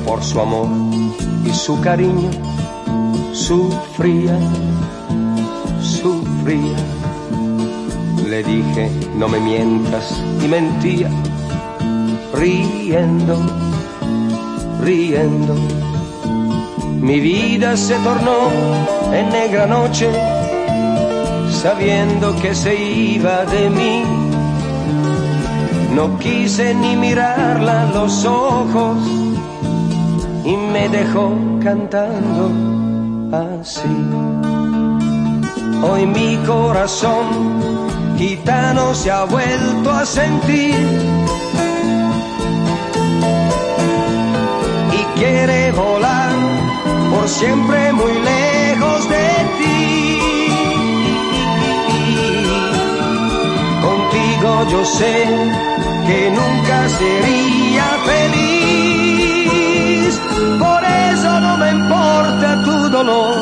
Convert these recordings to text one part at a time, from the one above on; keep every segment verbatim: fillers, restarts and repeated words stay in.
por su amor y su cariño sufría, sufría. Le dije, no me mientas, y mentía, riendo, riendo. Mi vida se tornó en negra noche, sabiendo que se iba de mí. No quise ni mirarla a los ojos y me dejó cantando así. Hoy mi corazón gitano se ha vuelto a sentir y quiere volar por siempre muy lejos de ti. Contigo yo sé que nunca sería feliz, por eso no me importa tu dolor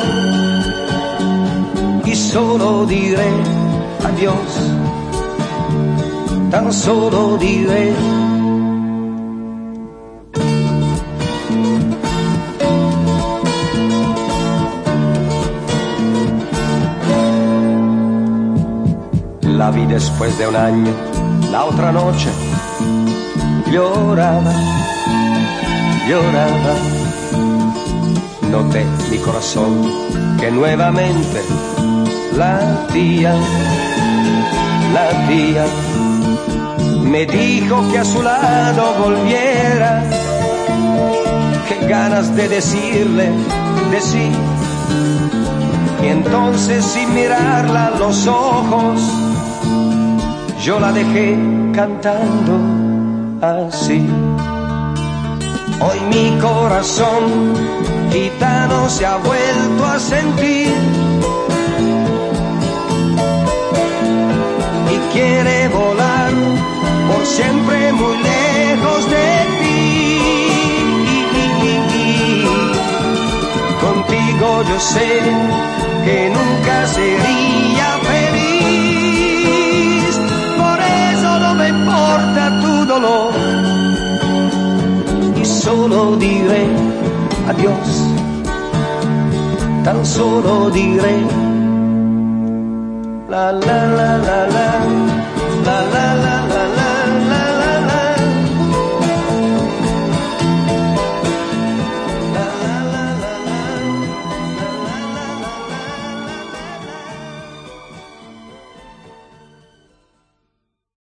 y solo diré adiós, tan solo diré. La vi después de un año, la otra noche, lloraba, lloraba. Noté mi corazón que nuevamente latía, latía. Me dijo que a su lado volviera, qué ganas de decirle de sí. Y entonces sin mirarla a los ojos, yo la dejé cantando así. Hoy mi corazón gitano se ha vuelto a sentir y quiere volar por siempre muy lejos de ti. Contigo yo sé que nunca sería feliz, por eso no me importa tu dolor y solo diré adiós, tan solo diré la la la la la.